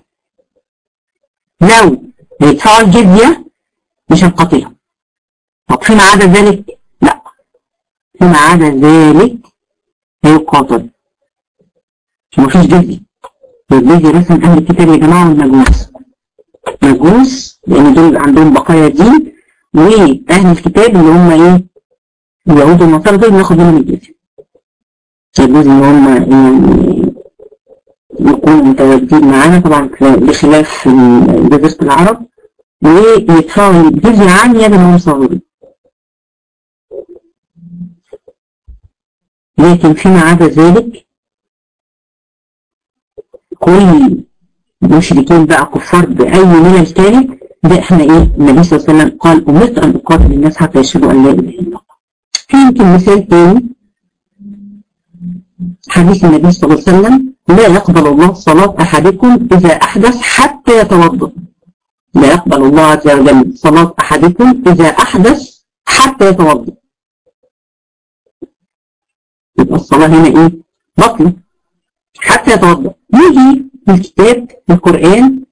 لو يدفعوا الجزية مش هنقاتلهم. طب فيما عدا ذلك لا، فيما عدا ذلك هيقاتل. مفيش جزية. الجزية رسم أهل الكتاب يا جماعة والمجوس. مجوس لأن دول عندهم بقايا دين، وأهل الكتاب اللي هم إيه؟ اليهود والنصارى دول ناخد منهم الجزية. يجوز إن هم يعني يكونوا متواجدين معانا طبعا بخلاف جزيرة العرب، ويدفعوا الجزية عن يد وهم صاغرون. لكن فيما عدا ذلك كل المشركين بقى كفار بأي ملل كانت، ده احنا ايه؟ النبي صلى الله عليه وسلم قال أمرت أن أقاتل الناس حتى يشهدوا أن لا إله إلا الله. في يمكن مثال تاني حديث النبي صلى الله عليه وسلم لا يقبل الله صلاة أحدكم إذا أحدث حتى يتوضأ. لا يقبل الله عز وجل صلاة أحدكم إذا أحدث حتى يتوضأ. يبقى الصلاة هنا إيه؟ بطلة حتى يتوضأ. يجي الكتاب في القرآن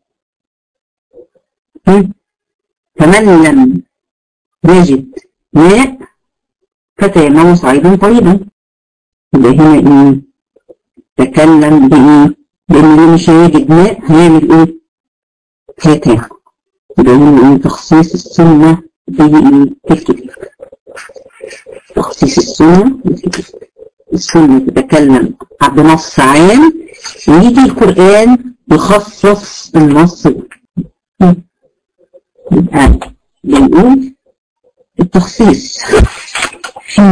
فمن لم يجد ماء فتيمموا صعيدا طيبا. يبقى هنا إيه؟ تكلم بإيه؟ بإن اللي مش هيجد ماء هيعمل إيه؟ هيتيمم. يبقى هنا إيه؟ تخصيص السنة بالكتاب. تخصيص السنة بالكتاب. السنة تتكلم بنص عام، ويجي القرآن يخصص النص ده. يبقى بنقول التخصيص في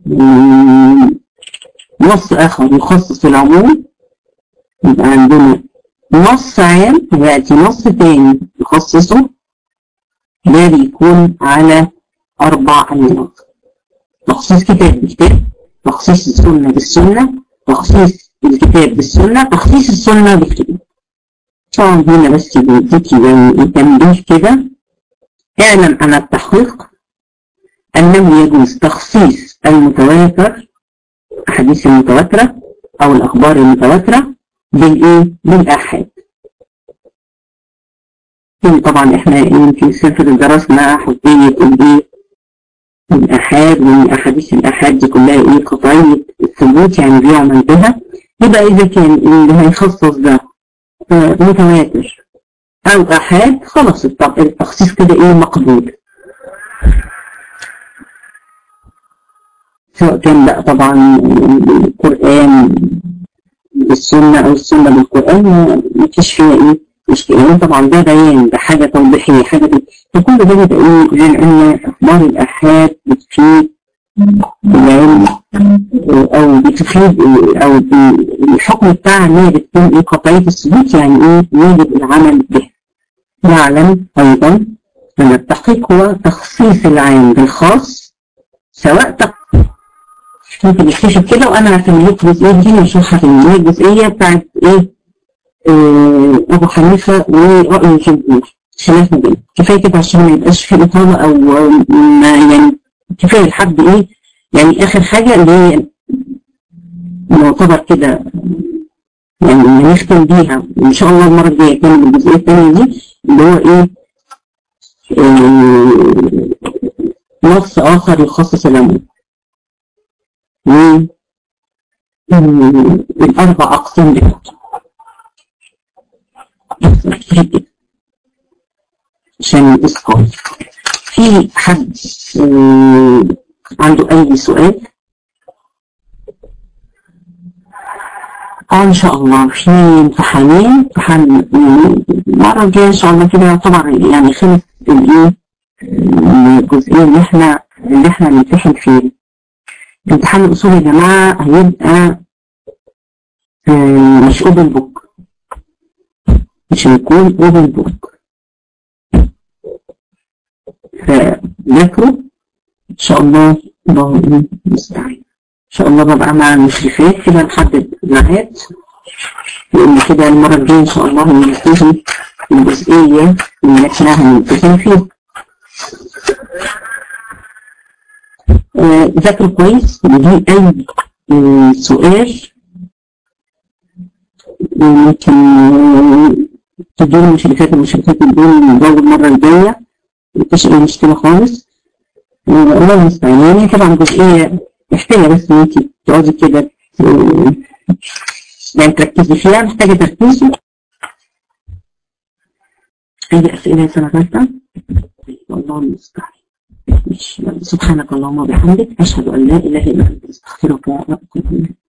نص آخر يخصص العموم، يبقى عندنا نص عام ويأتي نص تاني يخصصه، ده بيكون على 4 أنواع: تخصيص كتاب بالكتاب، تخصيص السنة بالسنة، تخصيص الكتاب بالسنة، تخصيص السنة بالكتاب. طبعا هنا بس بيديكي زي تنبيه كده: اعلم أن التحقيق أنه يجوز تخصيص المتواتر، الأحاديث المتواترة أو الأخبار المتواترة بالآحاد. طبعا احنا يمكن سفر درسنا حجية الآحاد، ومن أحاديث الآحاد دي كلها قطعية الثبوت، يعني بيعمل بها. يبقى إذا كان اللي هيخصص ده متواتر أو آحاد، خلاص التخصيص كده مقبول، سواء كان بقى طبعا القرآن بالسنة أو السنة بالقرآن، ما فيش فيها مشكلة. طبعا ده بيان، ده حاجة توضيحية، حاجة فكل ده بيبقى لأن أخبار الآحاد بتفيد العلم أو بتفيد أو الحكم بتاعها إن هي بتكون قطعية الثبوت، يعني يجب العمل به. نعلم أيضا أن التحقيق هو تخصيص العام بالخاص، سواء ممكن يكتشف كده. وانا هكملك الجزئيه دي ونشرحها في الجزئيه بتاعت ابو حنيفه ورأي الجمهور، خلاف ما بينهم. كفايه كده عشان ما يبقاش في اطاله، او يعني كفايه لحد يعني اخر حاجه اللي هي نعتبر كده يعني هنختم بيها ان شاء الله المره الجايه كان الجزئيه الثانيه دي، اللي هو نص اخر يخصص العموم. الأربع أقسام بتاعته عشان الإسقاط. في حد عنده أي سؤال؟ إن شاء الله في امتحان المرة الجاية إن شاء الله كده. طبعا يعني خلص الجزئية اللي احنا نمتحن فيه. امتحان الأصول يا جماعة هيبقى مش اوبن بوك، مش هيكون اوبن بوك، فذاكروا ان شاء الله. الله المستعان. ان شاء الله ببقى مع المشرفات كده نحدد ميعاد، لان كده المرة الجاية ان شاء الله هنبتدي الجزئية اللي احنا هنمتحن فيها. ذاكروا كويس، ودي اي سؤال ممكن تدور المشرفات يدور الجو المرة الجاية، مفيش اي مشكلة خالص. الله المستعان. يعني طبعا جزئية محتاجة بس ان انت تقعدي كده يعني تركزي فيها، محتاجة تركيز. اي اسئلة يا سنة ثالثة؟ الله المستعان. سبحانك اللهم وبحمدك، أشهد أن لا إله إلا أنت، أستغفرك وأتوب إليك.